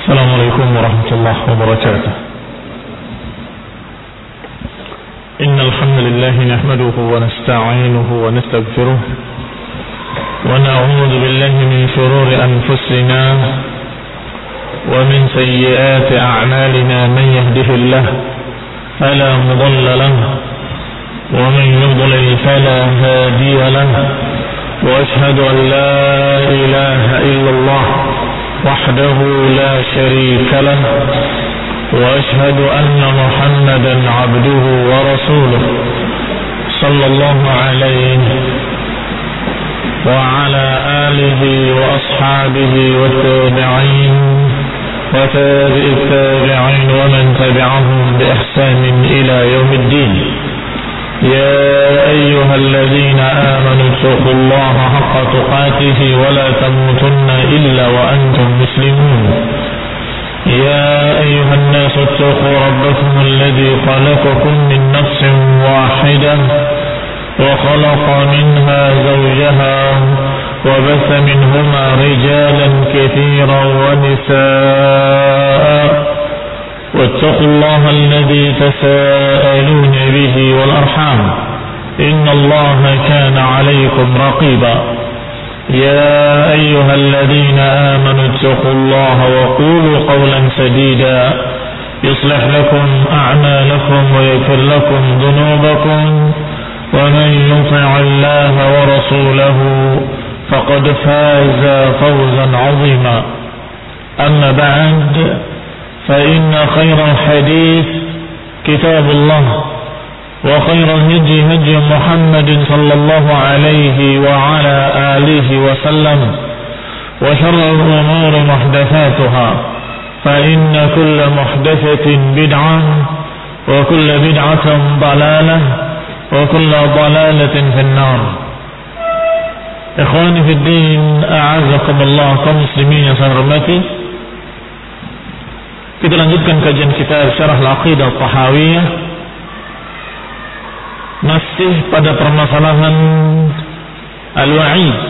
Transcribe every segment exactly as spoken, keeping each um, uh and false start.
السلام عليكم ورحمة الله وبركاته. إن الحمد لله نحمده ونستعينه ونستغفره ونعوذ بالله من شرور أنفسنا ومن سيئات أعمالنا. من يهده الله فلا مضل له ومن يضلل فلا هادي له، وأشهد أن لا إله إلا الله وحده لا شريك له، وأشهد أن محمدا عبده ورسوله صلى الله عليه وعلى آله وأصحابه والتابعين وتابع التابعين ومن تبعهم بإحسان إلى يوم الدين. يا أيها الذين آمنوا اتقوا الله حق تقاته ولا تموتن إلا وأنتم مسلمون. يا أيها الناس اتقوا ربكم الذي خلقكم من نفس واحدة وخلق منها زوجها وبث منهما رجالا كثيرا ونساء، واتقوا الله الذي تساءلون به والأرحام إن الله كان عليكم رقيبا. يا أيها الذين آمنوا اتقوا الله وقولوا قولا سديدا يصلح لكم أعمالكم ويغفر لكم ذنوبكم، ومن يطع الله ورسوله فقد فاز فوزا عظيما. أما بعد، فإن خير الحديث كتاب الله، وخير الهدي هدي محمد صلى الله عليه وعلى آله وسلم، وشر الأمور محدثاتها، فإن كل محدثة بدعة وكل بدعة ضلالة وكل ضلالة في النار. إخواني في الدين، أعزكم الله kaum muslimin yang saya hormati. Kita lanjutkan kajian kita Syarah Al-Aqidah At-Tahawiyah, masih pada permasalahan Al-Wa'id,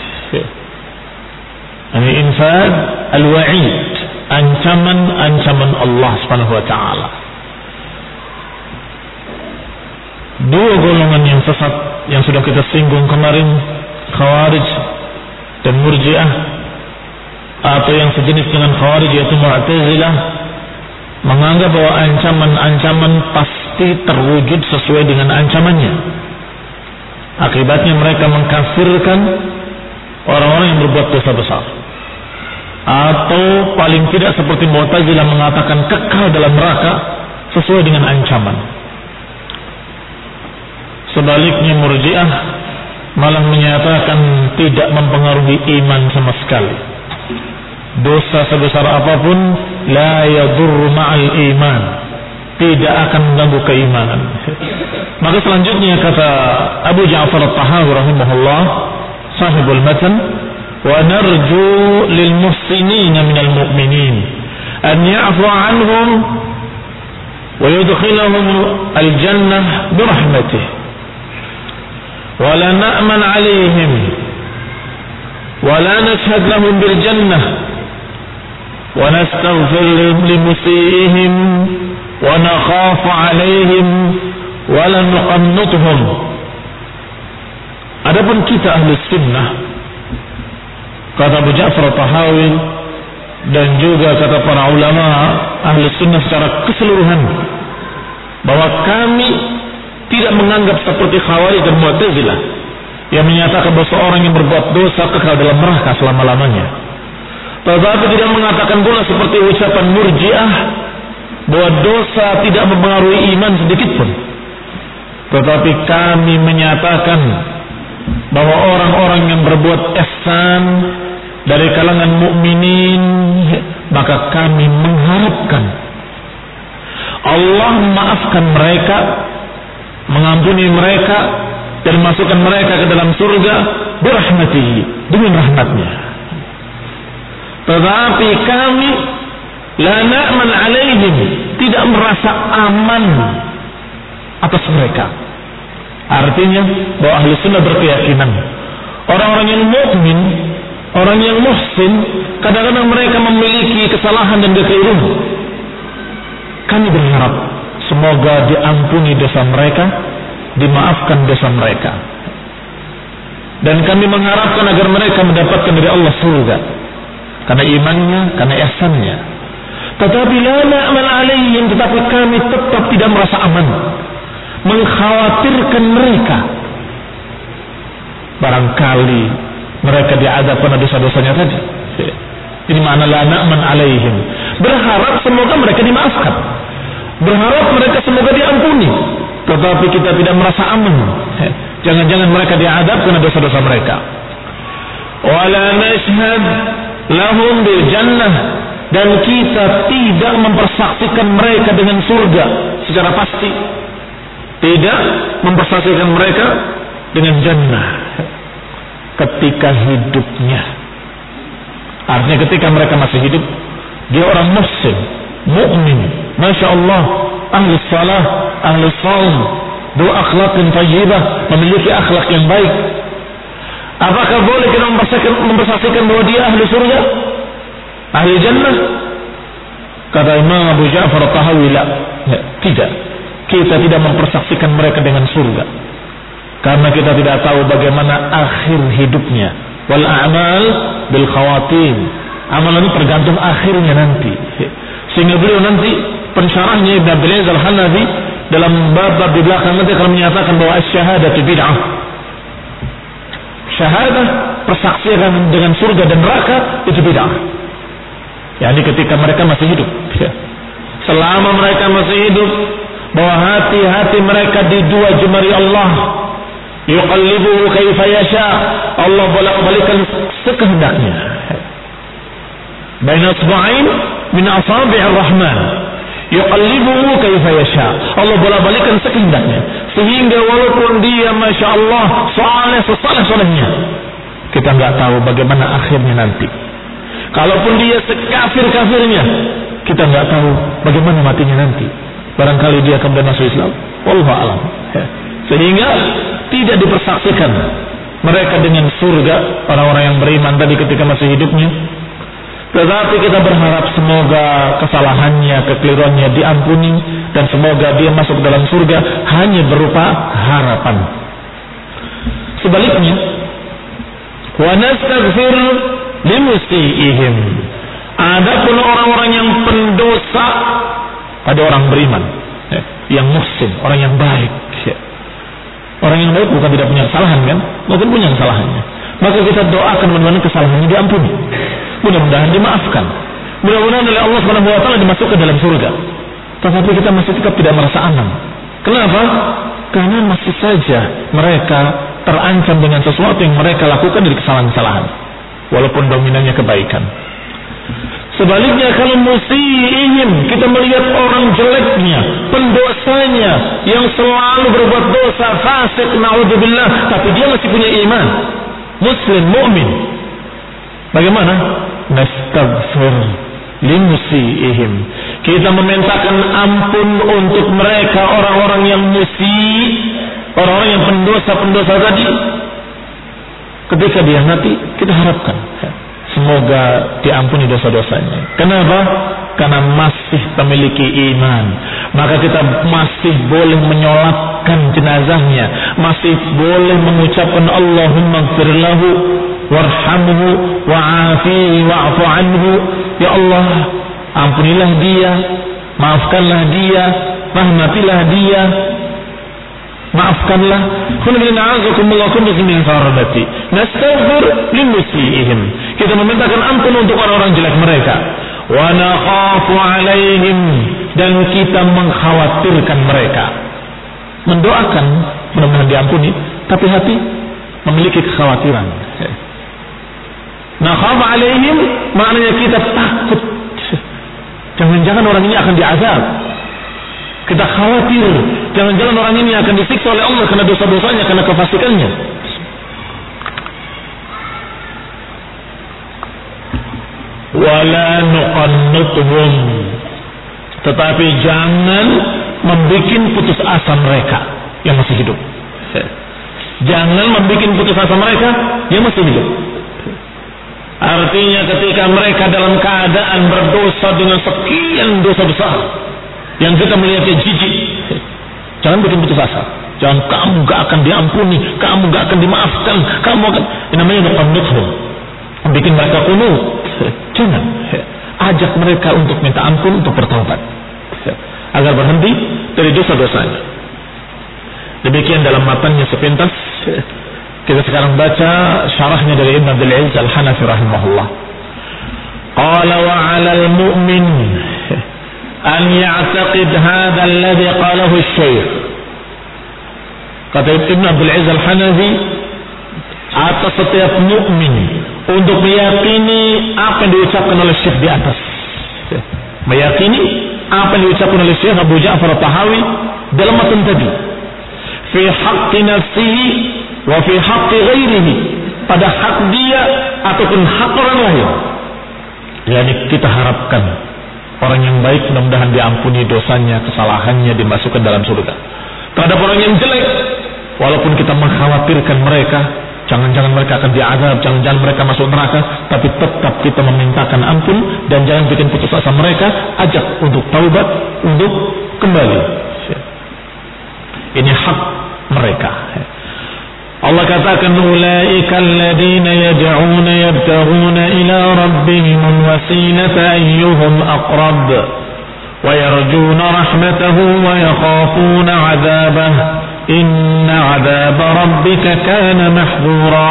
ini infad Al-Wa'id, ancaman-ancaman Allah Subhanahu wa taala. Dua golongan yang sesat yang sudah kita singgung kemarin, Khawarij dan Murji'ah, atau yang sejenis dengan Khawarij yaitu Mu'tazilah, menganggap bahwa ancaman-ancaman pasti terwujud sesuai dengan ancamannya. Akibatnya mereka mengkafirkan orang-orang yang berbuat dosa besar, atau paling tidak seperti Mu'tazilah mengatakan kekal dalam neraka sesuai dengan ancaman. Sebaliknya Murji'ah malah menyatakan tidak mempengaruhi iman sama sekali. Dosa sebesar apapun la yadurru ma'al iman, tidak akan mengganggu keimanan. Maka selanjutnya kata Abu Ja'far At-Tahawi rahimahullah, sahibul matan, wa narju lil muhsinina minal mu'minin an ya'fu anhum wa yudkhilahum al-jannah birahmatih, wa la na'man 'alayhim wa la nashhad lahum bil jannah wa nastaghfir li musiihim wa nakhafu 'alayhim wa la nuqannituhum. Adapun kita ahli sunnah, kata Abu Ja'far At-Tahawi dan juga kata para ulama ahli sunnah secara keseluruhan, bahwa kami tidak menganggap seperti Khawarij dan Mu'tazilah yang menyatakan bahwa seorang yang berbuat dosa kekal dalam neraka selama-lamanya. Tetapi tidak mengatakan pula seperti ucapan Murji'ah bahwa dosa tidak mempengaruhi iman sedikit pun. Tetapi kami menyatakan bahwa orang-orang yang berbuat ihsan dari kalangan mukminin, maka kami mengharapkan Allah maafkan mereka, mengampuni mereka, dan masukkan mereka ke dalam surga birahmatihi, dengan rahmatnya. Tetapi kami la na'man 'alaihim, tidak merasa aman atas mereka. Artinya bahwa ahli sunnah berkeyakinan orang-orang yang mukmin, orang yang muhsin, kadang-kadang mereka memiliki kesalahan dan kekeliruan. Kami berharap semoga diampuni dosa mereka, dimaafkan dosa mereka. Dan kami mengharapkan agar mereka mendapatkan dari Allah surga karena imannya, karena ihsannya. Tetapi la na'man alaihim, tetapi kami tetap tidak merasa aman, mengkhawatirkan mereka. Barangkali mereka diazab karena dosa-dosanya tadi. Ini makna la na'man alaihim. Berharap semoga mereka dimaafkan, berharap mereka semoga diampuni, tetapi kita tidak merasa aman. Jangan-jangan mereka diazab karena dosa-dosa mereka. Wala nashhad lahum bil jannah, dan kita tidak mempersaksikan mereka dengan surga secara pasti. Tidak mempersaksikan mereka dengan jannah ketika hidupnya. Artinya ketika mereka masih hidup, dia orang muslim, mukmin, masya Allah, ahli salah, ahli saum, dua akhlak yang tayyibah, memiliki akhlak yang baik. Apakah boleh kita mempersaksikan, mempersaksikan bahwa dia ahli surga, ahli jannah? Kata Imam Abu Ja'far Tahawi, la, ya, tidak. Kita tidak mempersaksikan mereka dengan surga karena kita tidak tahu bagaimana akhir hidupnya. Wal a'mal bil khawatim, amalan itu tergantung akhirnya nanti. Sehingga beliau nanti pensyarahnya Ibn Abdul Aziz Al-Hanafi dalam bab-bab di belakang nanti akan menyatakan bahwa asyhadatu bid'ah. Syahadah, persaksian dengan surga dan neraka, itu bid'ah. Yani ketika mereka masih hidup. Selama mereka masih hidup, bahwa hati-hati mereka di dua jemari Allah, yuqallibuhu kaifa yasha, Allah bolak-balikkan sekehendaknya. Baina isba'ain min asabi'ir rahman, yuqallibuhu kaifa yasha, Allah bolak-balikkan sekehendaknya. Sehingga walaupun dia masya Allah saleh sesaleh-salehnya, kita nggak tahu bagaimana akhirnya nanti. Kalaupun dia sekafir-kafirnya, kita nggak tahu bagaimana matinya nanti. Barangkali dia kemudian masuk Islam, wallahu a'lam. Sehingga tidak dipersaksikan mereka dengan surga, orang-orang yang beriman tadi ketika masih hidupnya. Tetapi kita berharap semoga kesalahannya, kekeliruannya diampuni, dan semoga dia masuk dalam surga hanya berupa harapan. Sebaliknya, wa nastaghfir limusiihim, adapun orang-orang yang pendosa pada orang beriman, yang muhsin, orang yang baik. Orang yang baik bukan tidak punya kesalahan kan? Mungkin punya kesalahannya. Maka kita doakan mudah-mudahan kesalahannya diampuni, mudah-mudahan dimaafkan, mudah-mudahan oleh Allah Subhanahu wa taala dimasukkan dalam surga. Tetapi kita masih tetap tidak merasa aman. Kenapa? Karena masih saja mereka terancam dengan sesuatu yang mereka lakukan dari kesalahan-kesalahan, walaupun dominannya kebaikan. Sebaliknya kalau musiihim, kita melihat orang jeleknya, pendosanya, yang selalu berbuat dosa, fasik, na'udzubillah, tapi dia masih punya iman, muslim, mu'min. Bagaimana? Nastaghfir limusiihim, kita memintakan ampun untuk mereka, orang-orang yang musi, orang-orang yang pendosa-pendosa tadi. Ketika dia mati, kita harapkan semoga diampuni dosa-dosanya. Kenapa? Karena masih memiliki iman. Maka kita masih boleh menyolatkan jenazahnya, masih boleh mengucapkan Allahumma ighfir lahu warhamhu wa'afihi wa'fu anhu. Ya Allah, ampunilah dia, maafkanlah dia, rahmatilah dia, maafkanlah. Nastaghfir limusiihim, kita memintakan ampun untuk orang-orang jelek mereka. Wa nakhafu alaihim, dan kita mengkhawatirkan mereka. Mendoakan mudah-mudahan diampuni, tapi hati memiliki kekhawatiran. Nakhafu alaihim maknanya kita takut, jangan-jangan orang ini akan diazab. Kita khawatir, jangan-jangan orang ini akan disiksa oleh Allah karena dosa-dosanya, karena kefasikannya. Wala nuqannituhum, tetapi jangan membuat putus asa mereka yang masih hidup. Jangan membuat putus asa mereka yang masih hidup. Artinya ketika mereka dalam keadaan berdosa dengan sekian dosa besar yang kita melihatnya jijik, jangan bikin putus asa. Jangan, kamu gak akan diampuni, kamu gak akan dimaafkan, kamu akan, ini namanya nuqannituhum, bikin mereka kunut. Jangan, ajak mereka untuk minta ampun, untuk bertaubat, agar berhenti dari dosa-dosanya. Demikian dalam matanya sepintas. Kita sekarang baca syarahnya dari Ibn Abdul Aziz Al-Hanafi rahimahullah. Qala wa 'ala al-mu'min an ya'taqid hadha alladhi qalahu asy-syaikh. Kata Ibn Abdul Aziz Al-Hanafi, atas setiap mukmin untuk meyakini apa yang diucapkan oleh Syekh di atas. Meyakini apa yang diucapkan oleh Syekh Abu Ja'far At-Tahawi dalam matan tadi. Fi haqqi nafsihi wa fi haqqi ghairihi, pada hak dia ataupun hak orang lain. Yani kita harapkan orang yang baik mudah-mudahan diampuni dosanya, kesalahannya, dimasukkan dalam surga. Terhadap orang yang jelek, walaupun kita mengkhawatirkan mereka, jangan-jangan mereka akan diazab, jangan-jangan mereka masuk neraka, tapi tetap kita memintakan ampun dan jangan bikin putus asa mereka, ajak untuk taubat, untuk kembali. Ini hak mereka. Allah katakan, ulaika alladhina yad'una yabtaghuna ila rabbihimul wasilata ayyuhum aqrab wa yarjuna rahmatahu wa yakhafuna 'adzabahu inna 'adzaba rabbika kana mahdhura.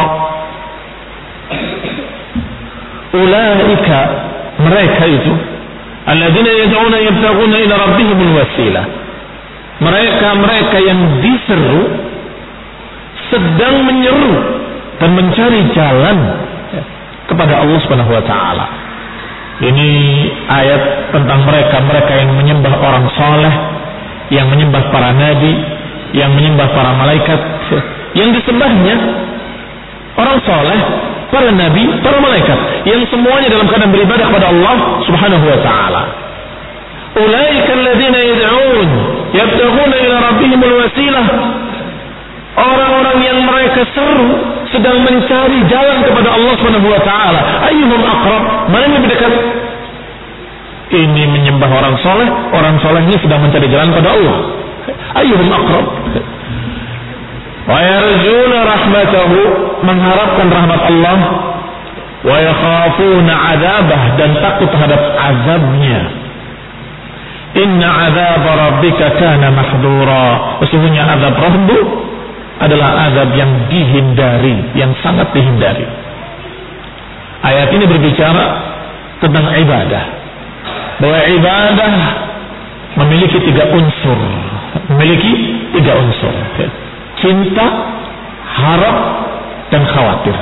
Ulaika, mereka itu, alladhina yad'una yabtaghuna ila rabbihimul wasilah, mereka-mereka yang diseru sedang menyeru dan mencari jalan kepada Allah Subhanahu wa taala. Ini ayat tentang mereka-mereka yang menyembah orang saleh, yang menyembah para nabi, yang menyembah para malaikat, yang disembahnya orang saleh, para nabi, para malaikat, yang semuanya dalam keadaan beribadah kepada Allah Subhanahu wa taala. Ulaika alladziina yad'un yabtaghuna ila rabbihimul wasilah. Orang-orang yang mereka seru sedang mencari jalan kepada Allah Subhanahu wa taala. Ayyuhum aqrab, mana yang lebih dekat? Ini menyembah orang soleh, orang solehnya sedang mencari jalan kepada Allah. Ayyuhum aqrab. Wa yarjuna rahmatahu, mengharapkan rahmat Allah. Wa yakhafuna 'adzabah, dan takut terhadap azabnya. Inna 'adzaba rabbika kana mahdura. Sesungguhnya azab Rabbmu adalah azab yang dihindari, yang sangat dihindari. Ayat ini berbicara tentang ibadah, bahwa ibadah memiliki tiga unsur, memiliki tiga unsur: cinta, harap, dan khawatir.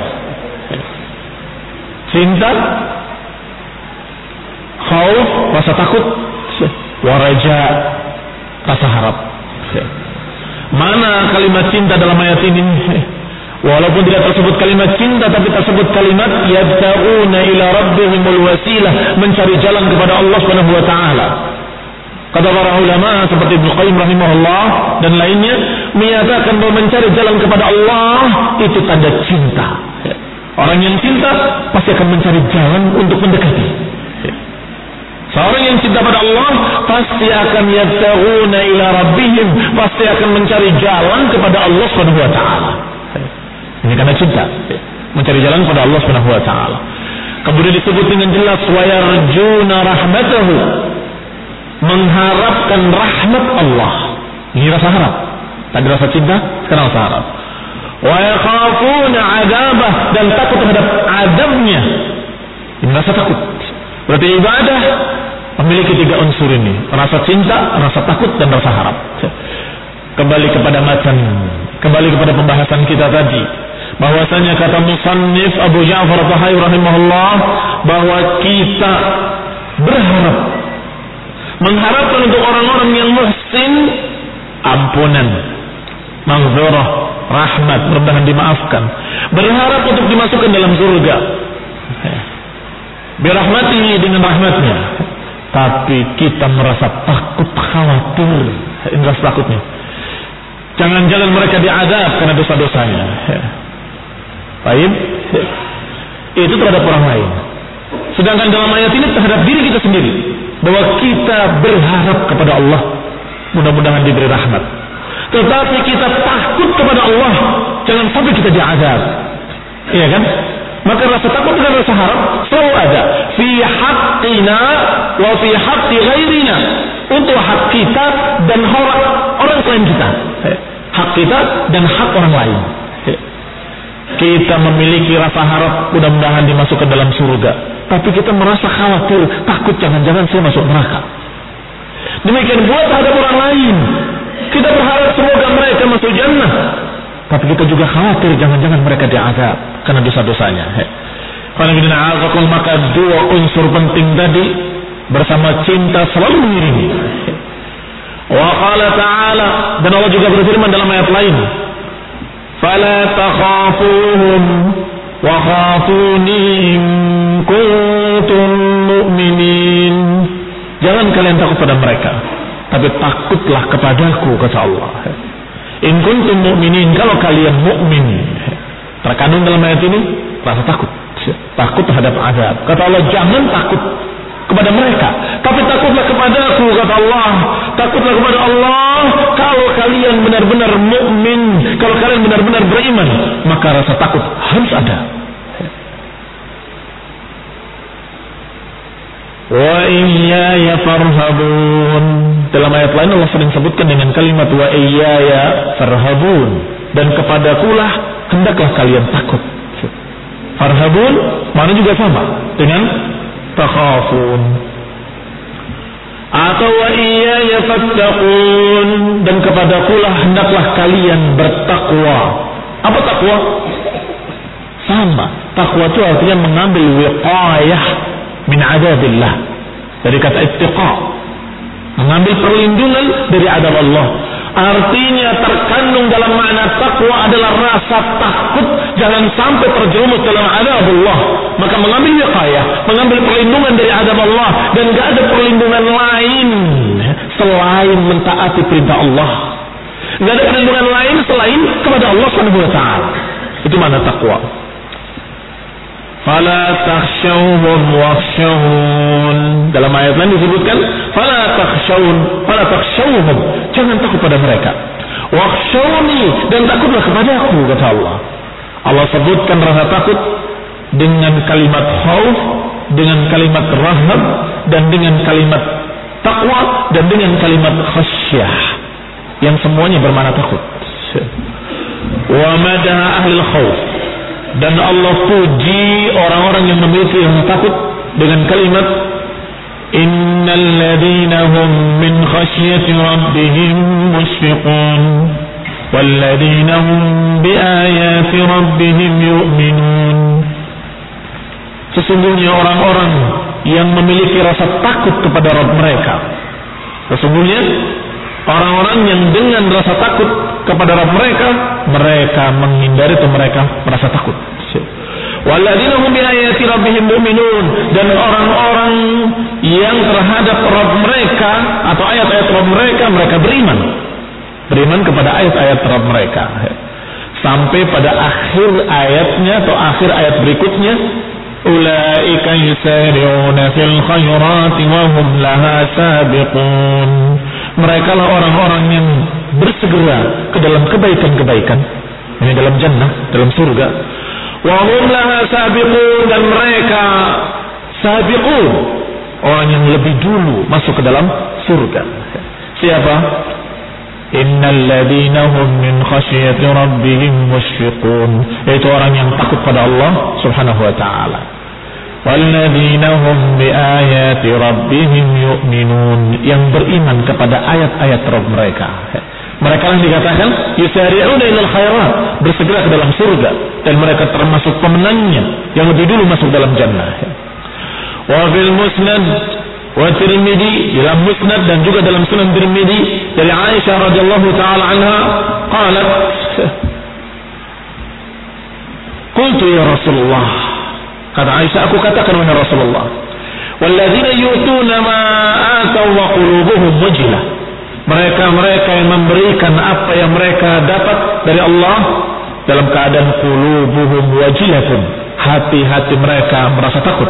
Cinta, khauf, rasa takut, waraja, rasa harap. Mana kalimat cinta dalam ayat ini? Walaupun tidak tersebut kalimat cinta, tapi tersebut kalimat yabtaguna ila rabbihimul wasilah, mencari jalan kepada Allah Subhanahu wa taala. Kata para ulama seperti Ibnu Qayyim rahimahullah dan lainnya menyatakan bahwa mencari jalan kepada Allah itu tanda cinta. Orang yang cinta pasti akan mencari jalan untuk mendekati. Seorang yang cinta pada Allah pasti akan yabtaghuna ila rabbihim, pasti akan mencari jalan kepada Allah Subhanahu wa taala. Ini karena cinta, mencari jalan kepada Allah Subhanahu wa taala. Kemudian disebut dengan jelas wa yarjuna rahmatahu, mengharapkan rahmat Allah. Ini rasa harap. Tadi rasa cinta, sekarang rasa harap. Wa yakhafuna 'adzabah, dan takut terhadap azabnya. Ini rasa takut. Berarti ibadah memiliki tiga unsur ini: rasa cinta, rasa takut, dan rasa harap. Kembali kepada matan, kembali kepada pembahasan kita tadi, bahwasanya kata musannif Abu Ja'far At-Tahawi rahimahullah, bahwa kita berharap, mengharapkan untuk orang-orang yang muhsin ampunan, maghfirah, rahmat, mudah-mudahan dimaafkan, berharap untuk dimasukkan dalam surga birahmatihi, dengan rahmatnya. Tapi kita merasa takut, khawatir. Ini rasa takutnya, jangan-jangan mereka diazab karena dosa-dosanya. Baik. Itu terhadap orang lain. Sedangkan dalam ayat ini terhadap diri kita sendiri, bahwa kita berharap kepada Allah, mudah-mudahan diberi rahmat. Tetapi kita takut kepada Allah, jangan sampai kita diazab. Iya kan? Maka rasa takut dan rasa harap selalu ada. Fi haqqina wa fi haqqi ghairina. Untuk hak kita dan hak orang selain kita. Hak kita dan hak orang lain. Kita memiliki rasa harap mudah-mudahan dimasukkan dalam surga, tapi kita merasa khawatir, takut jangan-jangan saya masuk neraka. Demikian pula terhadap orang lain, kita berharap semoga mereka masuk jannah, tapi kita juga khawatir jangan-jangan mereka diazab karena dosa-dosanya. Maka dua unsur penting tadi bersama cinta selalu mengiringi. Wa qala ta'ala, dan Allah juga berfirman dalam ayat lain, فَلَا تَخَافُوهُمْ وَخَافُونِي إِن كُنتُم مُّؤْمِنِينَ. Jangan kalian takut pada mereka, tapi takutlah kepadaku, kata Allah. In kuntum mu'minin, kalau kalian mukmin. Terkandung dalam ayat ini rasa takut, takut terhadap azab. Kata Allah, jangan takut kepada mereka, tapi takutlah kepadaku, kata Allah. Takutlah kepada Allah kalau kalian benar-benar mukmin, kalau kalian benar-benar beriman, maka rasa takut harus ada. Wa iyaya farhabun. Dalam ayat lain Allah sering sebutkan dengan kalimat wa iyaya farhabun, dan kepadakulah hendaklah kalian takut. Farhabun maknanya juga sama dengan takhafun. Atau wa iyaya fattaqun, dan kepadakulah hendaklah kalian bertakwa. Apa takwa? Sama. Takwa itu artinya mengambil wiqayah min adabillah, dari kata ittiqa, mengambil perlindungan dari adab Allah. Artinya terkandung dalam makna takwa adalah rasa takut jangan sampai terjerumus dalam adab Allah. Maka mengambil wiqayah, mengambil perlindungan dari adab Allah, dan gak ada perlindungan lain selain mentaati perintah Allah. Gak ada perlindungan lain selain kepada Allah subhanahu wa taala. Itu makna takwa. Fala takhshawhum wakhshawun. Dalam ayat lain disebutkan fala takhshawun, fala takhshawhum, jangan takut pada mereka. Wakhshawni, dan takutlah kepadaku, kata Allah. Allah sebutkan rasa takut dengan kalimat khauf, dengan kalimat rahab, dan dengan kalimat takwa, dan dengan kalimat khasyah, yang semuanya bermakna takut. Wa madaha ahli khauf, dan Allah puji orang-orang yang memiliki rasa takut dengan kalimat innal ladzina hum min khasyati rabbihim mushfiqun wal ladzina hum bi ayati rabbihim yu'minun. Sesungguhnya orang-orang yang memiliki rasa takut kepada Rabb mereka, sesungguhnya orang-orang yang dengan rasa takut kepada Rabb mereka, mereka menghindari atau mereka merasa takut. Walladzina hum bi ayati rabbihim mu'minun, dan orang-orang yang terhadap Rabb mereka atau ayat-ayat Rabb mereka, mereka beriman. Beriman kepada ayat-ayat Rabb mereka. Sampai pada akhir ayatnya atau akhir ayat berikutnya, ulaika yusari'una fil khairati wa hum laha sabiqun. Mereka lah orang-orang yang bersegera ke dalam kebaikan-kebaikan, ini dalam jannah, dalam surga. Wa hum laha sabiqun, dan mereka sabiqun, orang yang lebih dulu masuk ke dalam surga. Siapa? Innal ladzina hum min khasyati rabbihim mushfiqun, yaitu orang yang takut pada Allah Subhanahu wa taala. Walladzina hum biayati rabbihim yu'minun, yang beriman kepada ayat-ayat Rabb mereka. Mereka yang dikatakan yusari'una ilal khairat, bersegera ke dalam surga, dan mereka termasuk pemenangnya yang lebih dulu masuk dalam jannah. Wa fil musnad wa Tirmidzi, dalam musnad dan juga dalam sunan Tirmidzi dari Aisyah radhiyallahu taala anha qalat qultu ya Rasulullah, kata Aisyah, aku katakan wahai Rasulullah, walladzina yu'tuna ma ataw wa qulubuhum wajilah, mereka-mereka yang memberikan apa yang mereka dapat dari Allah dalam keadaan qulubuhum wajilatun, hati-hati mereka merasa takut.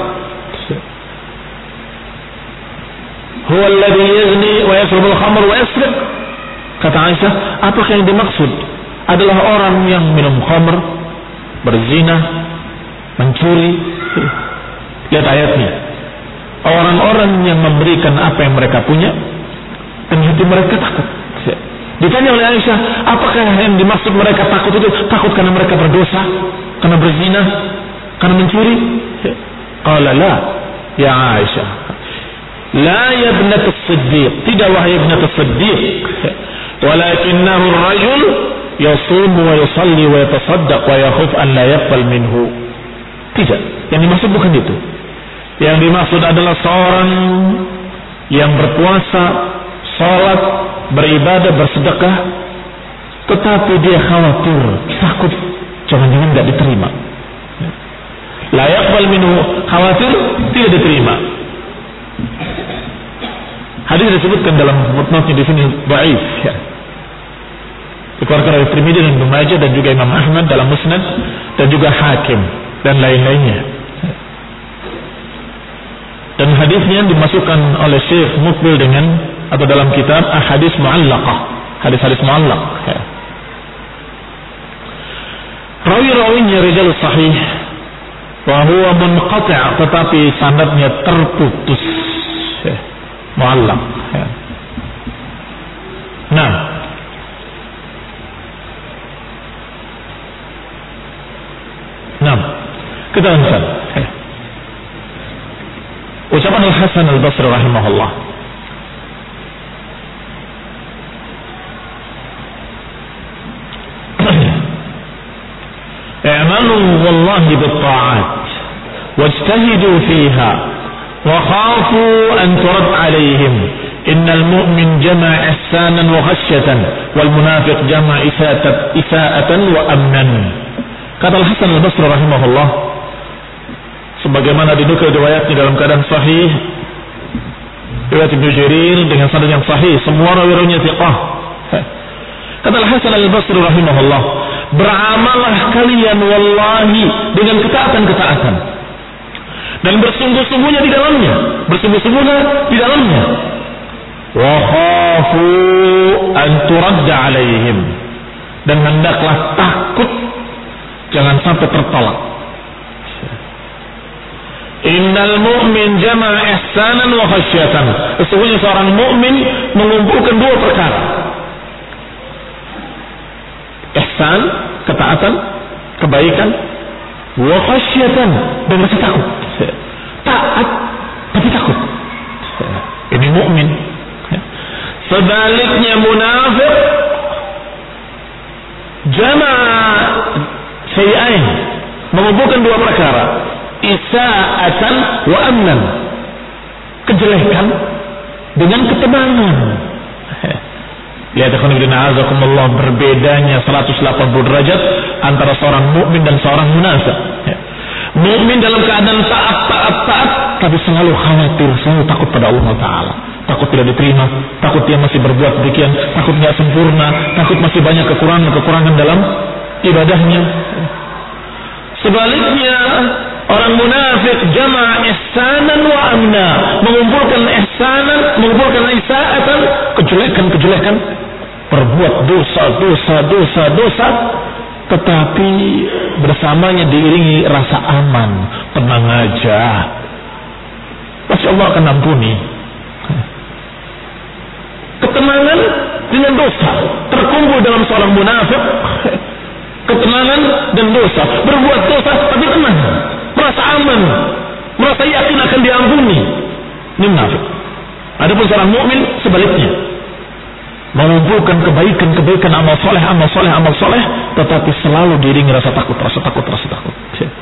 Huwa alladhi yazni wa yashrabul khamr wa yasriq. Kata Aisyah, apakah yang dimaksud adalah orang yang minum khamr, berzina, mencuri. Lihat ayatnya. Orang-orang yang memberikan apa yang mereka punya dan hati mereka takut. Ditanya oleh Aisyah, apakah yang dimaksud mereka takut itu takut karena mereka berdosa, karena berzina, karena mencuri? Qala la, ya Aisyah. La ya ibnat as-Siddiq, tidak wahai ibnat as-Siddiq. Walakinnahu ar-rajul yasumu wa yusalli wa yatasaddaq wa yakhuf an la yaqbal minhu. Tidak, yang dimaksud bukan itu. Yang dimaksud adalah seorang yang berpuasa, salat, beribadah, bersedekah, tetapi dia khawatir, takut jangan-jangan tidak diterima. La yaqbal minhu, khawatir tidak diterima. Hadis disebutkan dalam footnote di sini dhaif, ya. Dikeluarkan oleh Tirmidzi dan Ibnu Majah dan juga Imam Ahmad dalam Musnad dan juga Hakim dan lain-lainnya. Dan hadisnya dimasukkan oleh Syekh Muqbil dengan atau dalam kitab Ahadits Mu'allaqah, hadis-hadis mu'allaq. Ya. Rawi-rawinya rijal sahih, wa huwa munqati', tetapi sanadnya terputus. Ya. Mu'allaq. Ya. Nah, nah, kita lanjutkan. Ya. Ucapan Al-Hasan Al-Basri rahimahullah. I'malu wallahi bit-ta'at wajtahidu fiha wa khafu an turad 'alayhim innal mu'min jama'a ihsanan wa khashyatan wal munafiq jama'a isa'atan wa amnan. Kata Al-Hasan Al-Basri rahimahullah, sebagaimana dinukil riwayatnya dalam keadaan sahih, riwayat Ibnu Jarir dengan sanad yang sahih, semua rawi-rawinya thiqah. Kata Al-Hasan Al-Basri rahimahullah, beramallah kalian wallahi dengan ketaatan-ketaatan dan bersungguh-sungguhnya di dalamnya, bersungguh-sungguhnya di dalamnya. Wa khafu an turadda 'alaihim, dan hendaklah takut jangan sampai tertolak. Innal mu'min jama'a ihsanan wa khasyatan. Sesungguhnya seorang mukmin mengumpulkan dua perkara. Ihsan, ketaatan, kebaikan, wa khasyatan, dan rasa takut. Taat tapi takut. Ini mukmin. Sebaliknya munafik jama'a syai'ain, mengumpulkan dua perkara. Isa'atan wa amnan, kejelekan dengan ketenangan. Lihat azakumullah, berbedanya seratus delapan puluh derajat antara seorang mukmin dan seorang munafik. Mukmin dalam keadaan taat taat taat tapi selalu khawatir, selalu takut pada Allah Taala, takut tidak diterima, takut dia masih berbuat demikian, takut tidak sempurna, takut masih banyak kekurangan-kekurangan dalam ibadahnya. Sebaliknya orang munafik jama'a ihsanan wa amna, mengumpulkan ihsanan, mengumpulkan isa'atan, kejelekan-kejelekan, berbuat dosa, dosa, dosa, dosa, tetapi bersamanya diiringi rasa aman, tenang aja, pasti Allah akan ampuni. Ketenangan dengan dosa terkumpul dalam seorang munafik. Ketenangan dan dosa, berbuat dosa tapi tenang, merasa aman, merasa yakin akan diampuni. Ini munafik. Adapun seorang mukmin sebaliknya, mengumpulkan kebaikan-kebaikan, amal soleh, amal soleh, amal soleh, tetapi selalu diiringi rasa takut, rasa takut, rasa takut.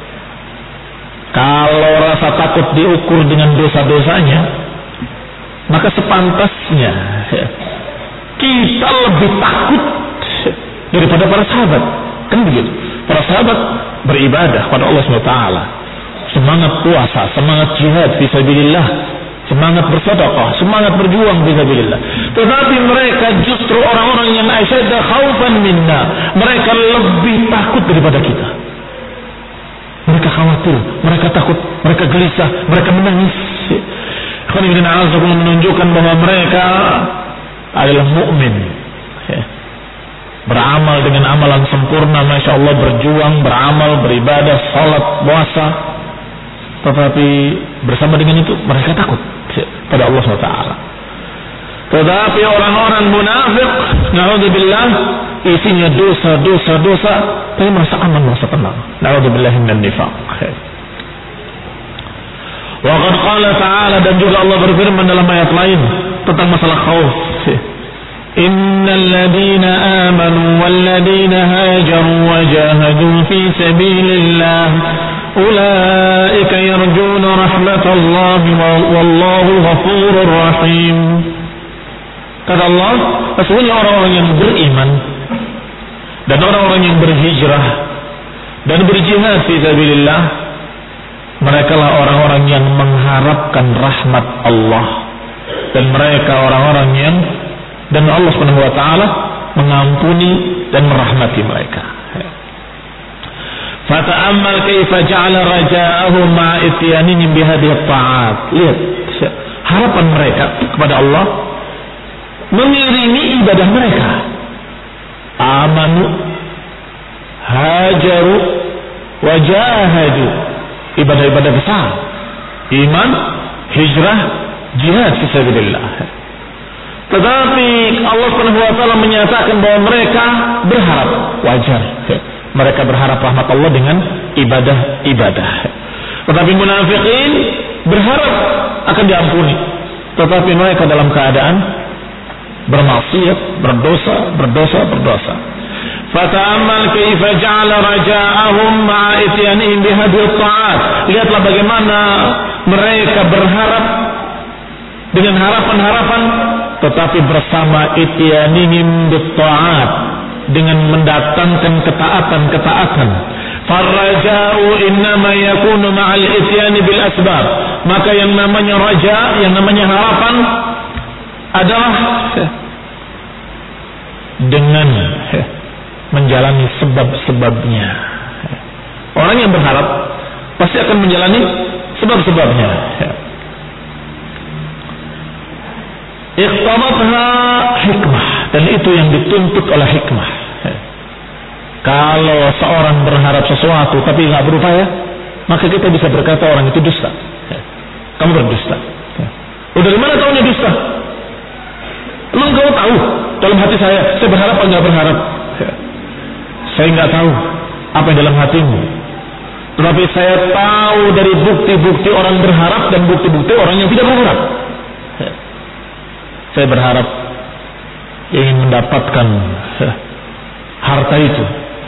Kalau rasa takut diukur dengan dosa-dosanya, maka sepantasnya kita lebih takut daripada para sahabat. Kan begitu. Para sahabat beribadah pada Allah subhanahu wa taala, semangat puasa, semangat jihad fisabilillah, semangat bersedekah, semangat berjuang fisabilillah. Tetapi mereka justru orang-orang yang asyadda khaufan minna, mereka lebih takut daripada kita. Mereka khawatir, mereka takut, mereka gelisah, mereka menangis. Menunjukkan bahwa mereka adalah mukmin, beramal dengan amalan sempurna, masya Allah, berjuang, beramal, beribadah, salat, puasa, tetapi bersama dengan itu mereka takut pada Allah subhanahu wa taala. Tetapi orang-orang munafik, na'udzubillah, isinya dosa, dosa, dosa, tapi merasa aman, merasa tenang. Na'udzubillah minan nifaq. Wa qad qala ta'ala, dan juga Allah berfirman dalam ayat lain tentang masalah khauf. Innal ladina amanu wal ladina hajaru wa jahadu fi sabilillah ulaika yarjuna rahmatallahi wallahu ghafurur rahim. Kata Allah, sesungguhnya orang-orang yang beriman dan orang-orang yang berhijrah dan berjihad fi sabilillah, mereka lah orang-orang yang mengharapkan rahmat Allah, dan mereka orang-orang yang dan Allah Subhanahu wa taala mengampuni dan merahmati mereka. Fata'ammal kaifa ja'ala raja'ahum ma'a ityanihim bihadhihi at-ta'at. Lihat harapan mereka kepada Allah mengiringi ibadah mereka. Amanu, hajaru, wajahadu, ibadah-ibadah besar, iman, hijrah, jihad fisabilillah. Tetapi Allah Subhanahu wa taala menyatakan bahwa mereka berharap, wajar, mereka berharap rahmat Allah dengan ibadah-ibadah. Tetapi munafikin berharap akan diampuni, tetapi mereka dalam keadaan bermaksiat, berdosa, berdosa, berdosa. Fata'ammal kaifa ja'ala raja'ahum ma'a ityanihim bihadhihi at-ta'at. Lihatlah bagaimana mereka berharap dengan harapan-harapan, tetapi bersama ityanihim bit-ta'at, dengan mendatangkan ketaatan-ketaatan. Farraja'u innama yakunu ma'al ityani bil asbab. Maka yang namanya raja, yang namanya harapan adalah dengan menjalani sebab-sebabnya. Orang yang berharap pasti akan menjalani sebab-sebabnya. Iqtadatha hikmah, dan itu yang dituntut oleh hikmah. Kalau seorang berharap sesuatu tapi nggak berupaya, maka kita bisa berkata orang itu dusta. Kamu berdusta. Oh, dari mana tahunya dusta? Emang kamu tahu dalam hati saya, saya berharap atau nggak berharap? Saya nggak tahu apa yang dalam hatimu, tetapi saya tahu dari bukti-bukti orang berharap dan bukti-bukti orang yang tidak berharap. Saya berharap ingin mendapatkan harta itu.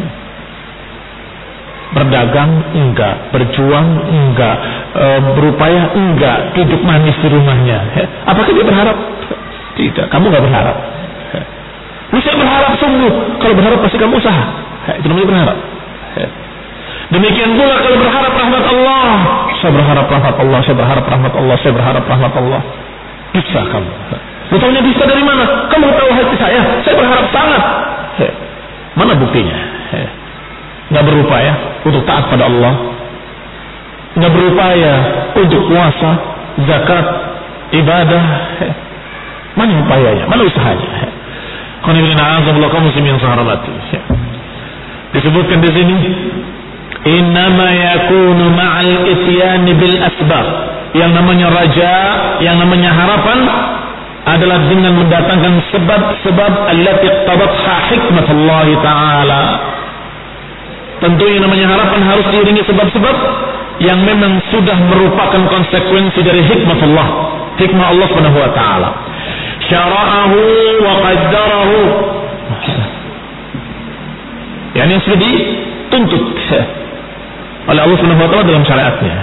Berdagang enggak, berjuang enggak, e, berupaya enggak, hidup manis di rumahnya. Apakah dia berharap? Tidak, kamu enggak berharap. Lu saya berharap sungguh. Kalau berharap pasti kamu usaha. Itu namanya berharap. Demikian pula kalau berharap rahmat Allah. Saya berharap rahmat Allah, saya berharap rahmat Allah, saya berharap rahmat Allah. Bisa kamu. Lu tahunya bisa dari mana? Kamu tahu hati saya. Saya berharap sangat. Mana buktinya? Nggak berupaya untuk taat pada Allah, nggak berupaya untuk puasa, zakat, ibadah. Mana upayanya? Mana usahanya? Disebutkan di sini, innama yakunu ma'al ityani bil asbab. Yang namanya raja, yang namanya harapan adalah dengan mendatangkan sebab-sebab allati iqtadatha hikmatullah taala. Tentu yang namanya harapan harus diiringi sebab-sebab yang memang sudah merupakan konsekuensi dari hikmah Allah, hikmah Allah Subhanahu wa taala. Syara'ahu wa qaddarahu. Yani yang sudah dituntut oleh Allah Subhanahu wa taala dalam syariatnya.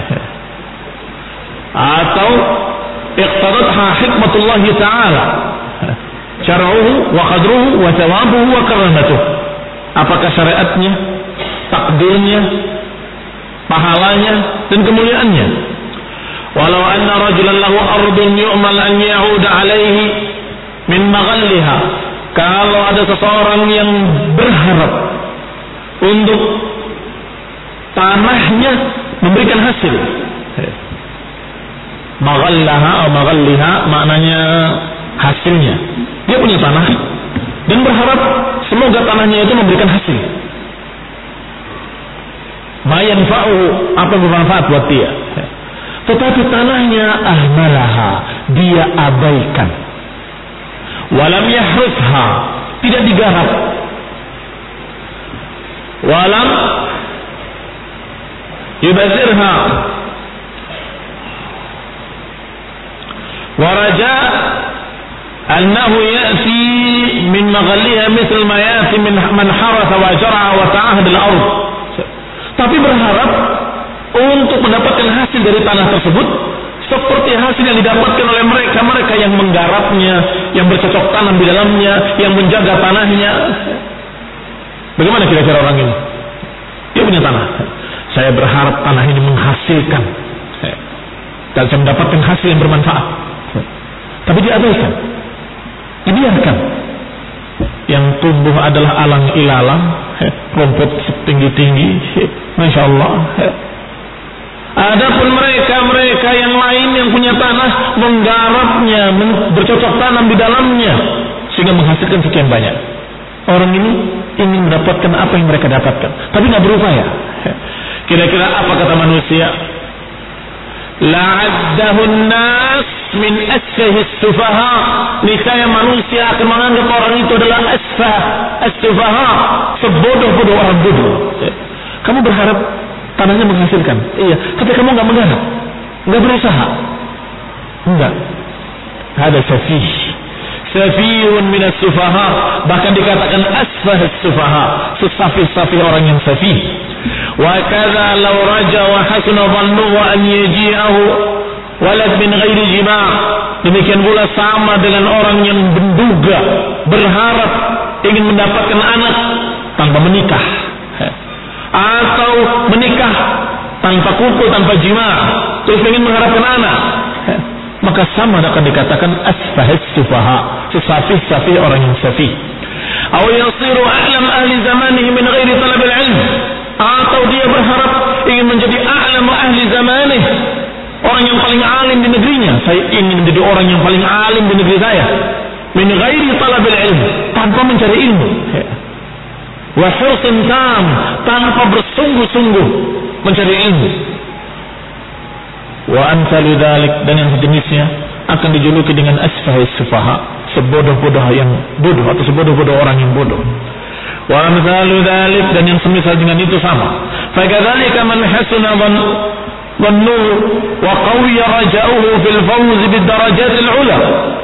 Atau iqtadatha hikmatullah taala. Syara'uhu wa qadruhu wa thawabuhu wa karamatuhu. Apakah syariatnya, takdirnya, pahalanya dan kemuliaannya. Walau anna rajulan lahu ardun yu'mal an ya'uda alaihi min maghalliha. Kalau ada seseorang yang berharap untuk tanahnya memberikan hasil. Maghallaha atau maghalliha maknanya hasilnya. Dia punya tanah dan berharap semoga tanahnya itu memberikan hasil. Ma yanfa'uhu, apa yang bermanfaat buat dia. Tetapi tanahnya ahmalaha, dia abaikan. Walam yahrusha, tidak digarap. Walam yubazirha. Waraja annahu ya'ti min maghalliha mithl ma ya'ti min man haratha wa jar'a wa ta'ahad al-ard. Tapi berharap untuk mendapatkan hasil dari tanah tersebut seperti hasil yang didapatkan oleh mereka-mereka yang menggarapnya, yang bercocok tanam di dalamnya, yang menjaga tanahnya. Bagaimana kira-kira orang ini? Dia punya tanah. Saya berharap tanah ini menghasilkan dan saya mendapatkan hasil yang bermanfaat. Tapi diabaikan, dibiarkan. Yang tumbuh adalah alang ilalang, rumput setinggi-tinggi, masya Allah. Adapun mereka-mereka yang lain yang punya tanah, menggarapnya, bercocok tanam di dalamnya, sehingga menghasilkan sekian banyak. Orang ini ingin mendapatkan apa yang mereka dapatkan, tapi nggak berupaya. Kira-kira apa kata manusia? La'addahun nas min asfahis sufaha. Niscaya manusia akan menganggap orang itu adalah asfah, as-sufaha, sebodoh-bodoh orang bodoh. Kamu berharap tanahnya menghasilkan, iya, tapi kamu nggak menggarap, nggak berusaha, enggak. Ada safih, safihun min as-sufaha, bahkan dikatakan asfah as-sufaha, sesafih-safih orang yang safih. Wa kadza law raja wa hasuna dhannuhu an yaji'ahu walad min ghairi jima'. Demikian pula sama dengan orang yang menduga, berharap ingin mendapatkan anak tanpa menikah, atau menikah tanpa kumpul, tanpa jima', terus ingin mengharapkan anak, maka sama akan dikatakan asfahis sufaha, sesafih-safih orang yang safih. Aw yasiru a'lam ahli zamanihi min ghairi talabil ilm, atau dia berharap ingin menjadi a'lam ahli zamanihi, orang yang paling alim di negerinya. Saya ingin menjadi orang yang paling alim di negeri saya, min ghairi talabil ilm, tanpa mencari ilmu. Wa hursin tam, tanpa bersungguh-sungguh mencari ilmu. Wa amsalu dzalik, dan yang sejenisnya akan dijuluki dengan asfahis sufaha, sebodoh-bodoh yang bodoh atau sebodoh-bodoh orang yang bodoh. Wa amsalu dzalik, dan yang semisal dengan itu sama. Fa kadzalika man hasuna dhannu wa qawiya raja'uhu fil fawz bid darajat al 'ula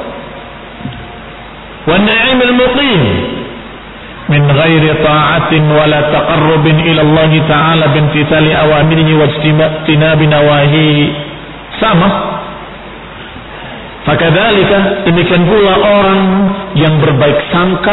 wan na'im al muqim min ghairi ta'atin wala taqarrubin ila Allah ta'ala bimtithali awamirihi wa ijtinabi nawahihi. Sama. Fakadzalika, demikian pula orang yang berbaik sangka,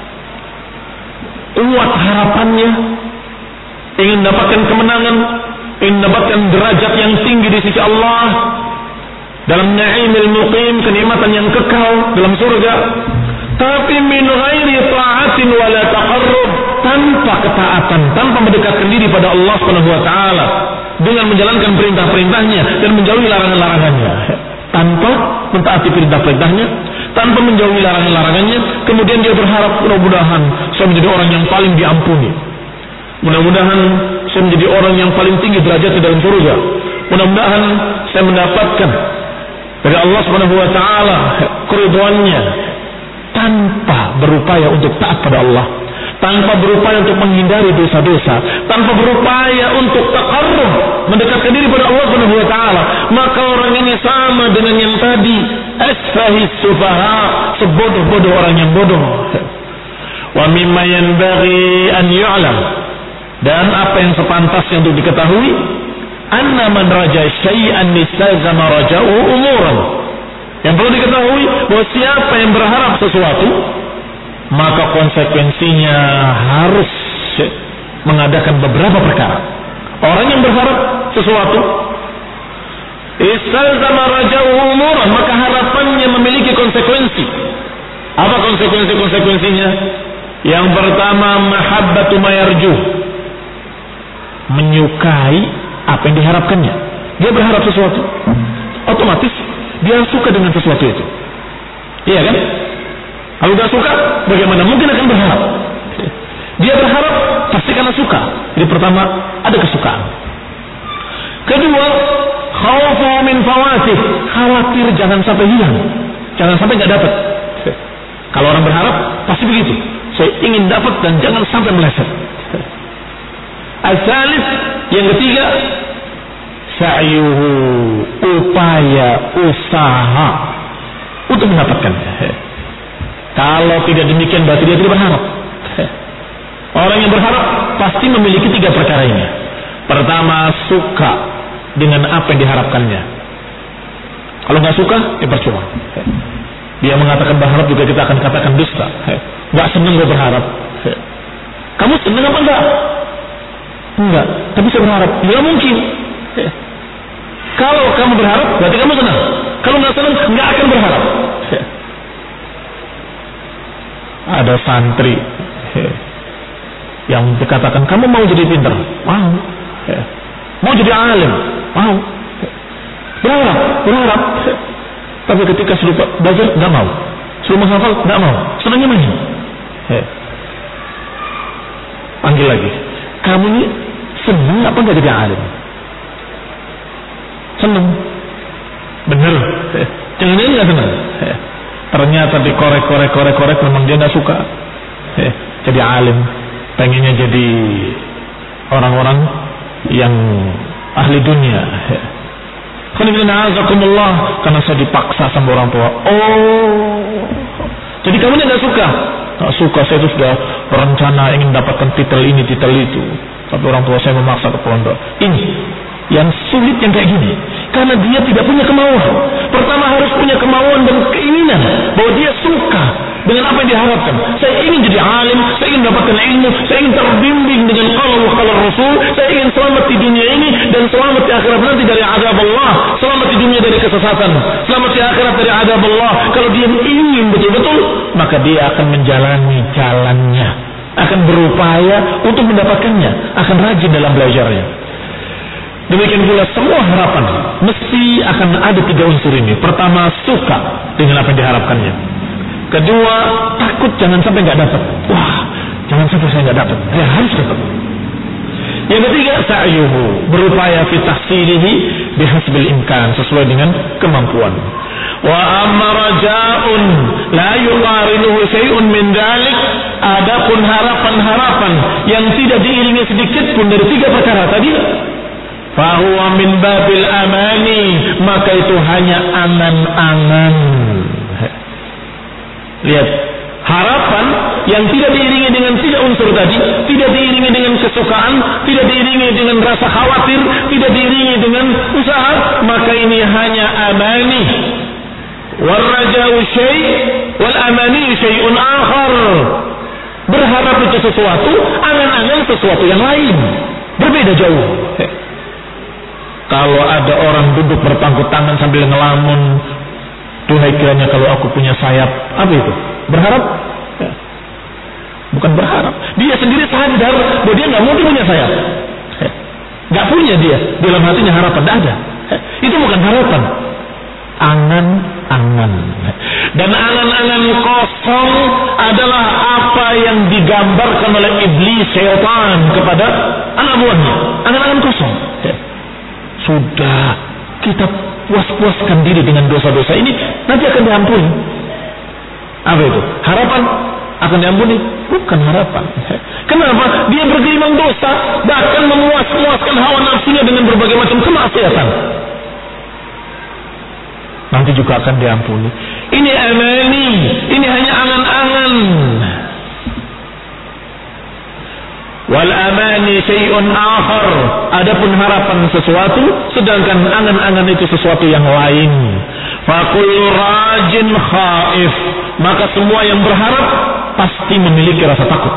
kuat harapannya, ingin mendapatkan kemenangan, ingin mendapatkan derajat yang tinggi di sisi Allah, dalam na'imil muqim, kenikmatan yang kekal dalam surga, tapi min ghairi ta'atin wala taqarrub, tanpa ketaatan, tanpa mendekatkan diri pada Allah Subhanahu wa taala dengan menjalankan perintah-perintahnya dan menjauhi larangan-larangannya. Tanpa mentaati perintah-perintahnya, tanpa menjauhi larangan-larangannya, kemudian dia berharap mudah-mudahan saya menjadi orang yang paling diampuni, mudah-mudahan saya menjadi orang yang paling tinggi derajatnya dalam surga, mudah-mudahan saya mendapatkan dari Allah Subhanahu wa taala keridhaannya, tanpa berupaya untuk taat pada Allah, tanpa berupaya untuk menghindari dosa-dosa, tanpa berupaya untuk taqarrub, mendekatkan diri pada Allah Subhanahu wa taala, maka orang ini sama dengan yang tadi, asfahis sufaha, sebodoh-bodoh orang yang bodoh. Wa mimma yanbaghi an yu'lam, dan apa yang sepantasnya untuk diketahui, anna man raja syai'an istazama raja'u umuran. Yang perlu diketahui bahwa siapa yang berharap sesuatu, maka konsekuensinya harus mengadakan beberapa perkara. Orang yang berharap sesuatu, istalzama raja'u umuran, maka harapannya memiliki konsekuensi. Apa konsekuensi-konsekuensinya? Yang pertama, mahabbatu ma yarjuh, menyukai apa yang diharapkannya. Dia berharap sesuatu, otomatis dia suka dengan sesuatu itu. Iya kan? Kalau dia suka, bagaimana mungkin akan berharap? Dia berharap pasti karena suka. Jadi pertama, ada kesukaan. Kedua, khaufu min fawatih, khawatir jangan sampai hilang, jangan sampai nggak dapat. Kalau orang berharap pasti begitu. Saya ingin dapat dan jangan sampai meleset. Al-thalith, yang ketiga, sa'yuhu, upaya, usaha untuk mendapatkannya. Kalau tidak demikian berarti dia tidak berharap. Orang yang berharap pasti memiliki tiga perkara ini. Pertama, suka dengan apa yang diharapkannya. Kalau nggak suka, ya percuma. Dia mengatakan berharap juga kita akan katakan dusta. Nggak senang gue berharap. Kamu senang apa enggak? Enggak. Tapi saya berharap. Ya mungkin. Kalau kamu berharap, berarti kamu senang. Kalau nggak senang, nggak akan berharap. Ada santri yang dikatakan kamu mau jadi pintar, mau. Mau jadi alim, mau. Berharap, berharap. Tapi ketika suruh belajar, nggak mau. Suruh menghafal, nggak mau. Senangnya main. Panggil lagi. Kamu ini senang apa nggak jadi alim? Senang. Bener. Jangan ini nggak senang. Ternyata dikorek-korek-korek-korek memang dia nggak suka. Jadi alim. Pengennya jadi orang-orang yang ahli dunia. Karena saya dipaksa sama orang tua. Oh, jadi kamu nggak suka? Nggak suka. Saya itu sudah berencana ingin dapatkan titel ini, titel itu. Tapi orang tua saya memaksa ke pondok. Ini yang sulit yang kayak gini. Karena dia tidak punya kemauan. Pertama harus punya kemauan dan keinginan bahwa dia suka dengan apa yang diharapkan. Saya ingin jadi alim, saya ingin dapatkan ilmu, saya ingin terbimbing dengan Allah wa Rasul, saya ingin selamat di dunia ini dan selamat di akhirat nanti dari azab Allah, selamat di dunia dari kesesatan, selamat di akhirat dari azab Allah. Kalau dia ingin betul-betul, maka dia akan menjalani jalannya, akan berupaya untuk mendapatkannya, akan rajin dalam belajarnya. Demikian pula semua harapan mesti akan ada tiga unsur ini. Pertama, suka dengan apa yang diharapkannya. Kedua, takut jangan sampai nggak dapat. Wah, jangan sampai saya nggak dapat. Saya harus dapat. Yang ketiga, sa'yuhu, berupaya fi tahsilihi bihasbil imkan, sesuai dengan kemampuan. Wa amma raja'un la yuqarinuhu syai'un min dzalik, adapun harapan-harapan yang tidak diiringi sedikit pun dari tiga perkara tadi, fahuwa min babil amani, maka itu hanya angan-angan. Lihat, harapan yang tidak diiringi dengan tiga unsur tadi, tidak diiringi dengan kesukaan, tidak diiringi dengan rasa khawatir, tidak diiringi dengan usaha, maka ini hanya amani. Wal raja'u syai' wal amani syai'un akhar. Berharap itu sesuatu, angan-angan sesuatu yang lain. Berbeda jauh. Kalau ada orang duduk berpangku tangan sambil ngelamun, duhai kiranya kalau aku punya sayap, apa itu? Berharap? Ya. Bukan berharap. Dia sendiri sadar bahwa dia nggak mungkin punya sayap. Nggak punya dia. Dalam hatinya harapan, tidak ada. Itu bukan harapan. Angan-angan. Dan angan-angan kosong adalah apa yang digambarkan oleh iblis, syaitan kepada anak buahnya. Angan-angan kosong. Sudah kita puas-puaskan diri dengan dosa-dosa ini, nanti akan diampuni. Apa itu? Harapan akan diampuni? Bukan harapan. Kenapa? Dia bergelimang dosa, bahkan memuas-puaskan hawa nafsunya dengan berbagai macam kemaksiatan. Nanti juga akan diampuni. Ini amani, ini hanya angan-angan. Wal amani syai'un akhar. Adapun harapan sesuatu, sedangkan angan-angan itu sesuatu yang lain. Faqul rajin khaif. Maka semua yang berharap pasti memiliki rasa takut.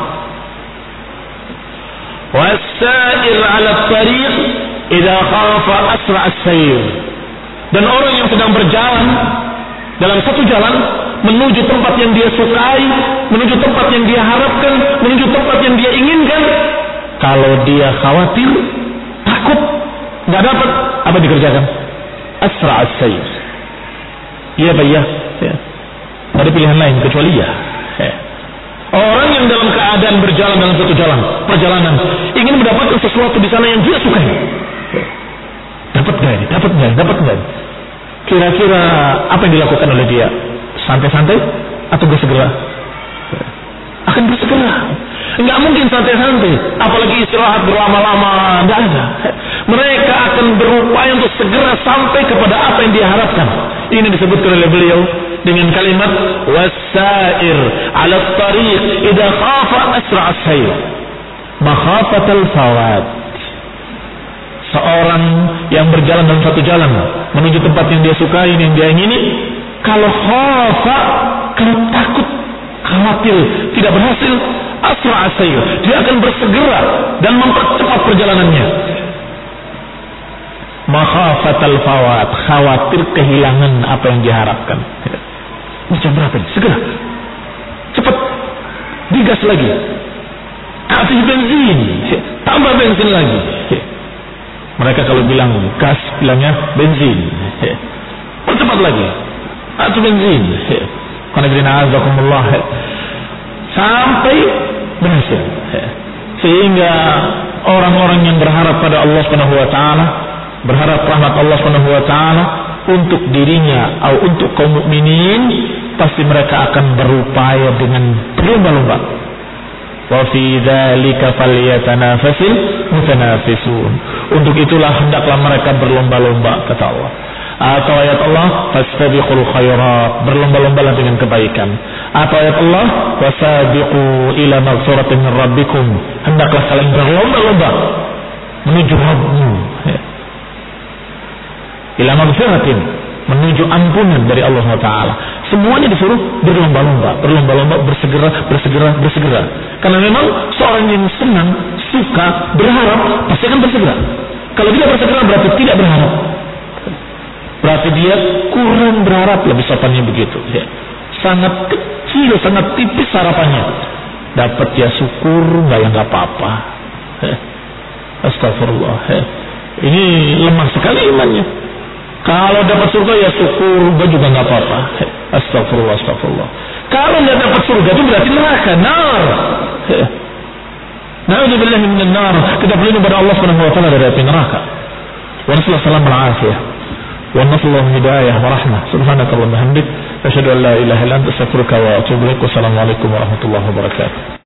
Wasair 'ala tariq idza khafa asra' as-sayr. Dan orang yang sedang berjalan dalam satu jalan menuju tempat yang dia sukai, menuju tempat yang dia harapkan, menuju tempat yang dia inginkan, kalau dia khawatir, takut, nggak dapat, apa dikerjakan? Asra' as-sayr. Iya Pak ya. Ya. Ada pilihan lain kecuali ya. Ya. Orang yang dalam keadaan berjalan dalam satu jalan, perjalanan, ingin mendapatkan sesuatu di sana yang dia sukai. Ya. Dapat nggak ini? Dapat nggak? Dapat nggak? Kira-kira apa yang dilakukan oleh dia? Santai-santai atau bersegera? Ya. Akan bersegera. Enggak mungkin santai-santai, apalagi istirahat berlama-lama, enggak ada. Mereka akan berupaya untuk segera sampai kepada apa yang diharapkan. Ini disebutkan oleh beliau dengan kalimat wasair 'ala at-tariq idza khafa asra' as-sayr makhafatal fawat. Seorang yang berjalan dalam satu jalan menuju tempat yang dia sukai, yang dia ingini, kalau khafa, kalau takut, khawatir tidak berhasil, asra' as-sayr, dia akan bersegera dan mempercepat perjalanannya. Makhafatal fawat, khawatir kehilangan apa yang diharapkan. Ini jam berapa ini? Segera, cepat, digas lagi, kasih bensin, tambah bensin lagi. Mereka kalau bilang gas, bilangnya bensin. Percepat lagi, kasih bensin. Sampai berhasil. Sehingga orang-orang yang berharap pada Allah Subhanahu wa taala, berharap rahmat Allah Subhanahu wa taala untuk dirinya atau untuk kaum mukminin, pasti mereka akan berupaya dengan berlomba-lomba. Wa fi dzalika falyatanafasil mutanafisun. Untuk itulah hendaklah mereka berlomba-lomba, kata Allah. Atau ayat Allah, fastabiqul khairat, berlomba-lombalah dengan kebaikan. Atau ayat Allah, wasabiqu ila maghfiratin min rabbikum, hendaklah kalian berlomba-lomba menuju Rabbmu. Ila maghfiratin, menuju ampunan dari Allah Taala. Semuanya disuruh berlomba-lomba, berlomba-lomba, bersegera, bersegera, bersegera. Karena memang seorang yang senang, suka, berharap, pasti akan bersegera. Kalau tidak bersegera berarti tidak berharap. Berarti dia kurang berharap, lebih sopannya begitu. Ya. Sangat kecil, sangat tipis harapannya. Dapat ya syukur, nggak ya nggak apa-apa. Astagfirullah. Ini lemah sekali imannya. Kalau dapat surga ya syukur, gue juga nggak apa-apa. Astagfirullah, astagfirullah. Kalau nggak dapat surga itu berarti neraka, nar. Na'udzubillahi minan nar. Kita berlindung pada Allah Subhanahu wa taala dari api neraka. Wa nasallahu salam al-afiyah. Wa nasallahu hidayah wa rahmah. Subhanakallahumma hamdik, asyhadu an la ilaha illa anta astaghfiruka wa atubu ilaik. Wassalamualaikum warahmatullahi wabarakatuh.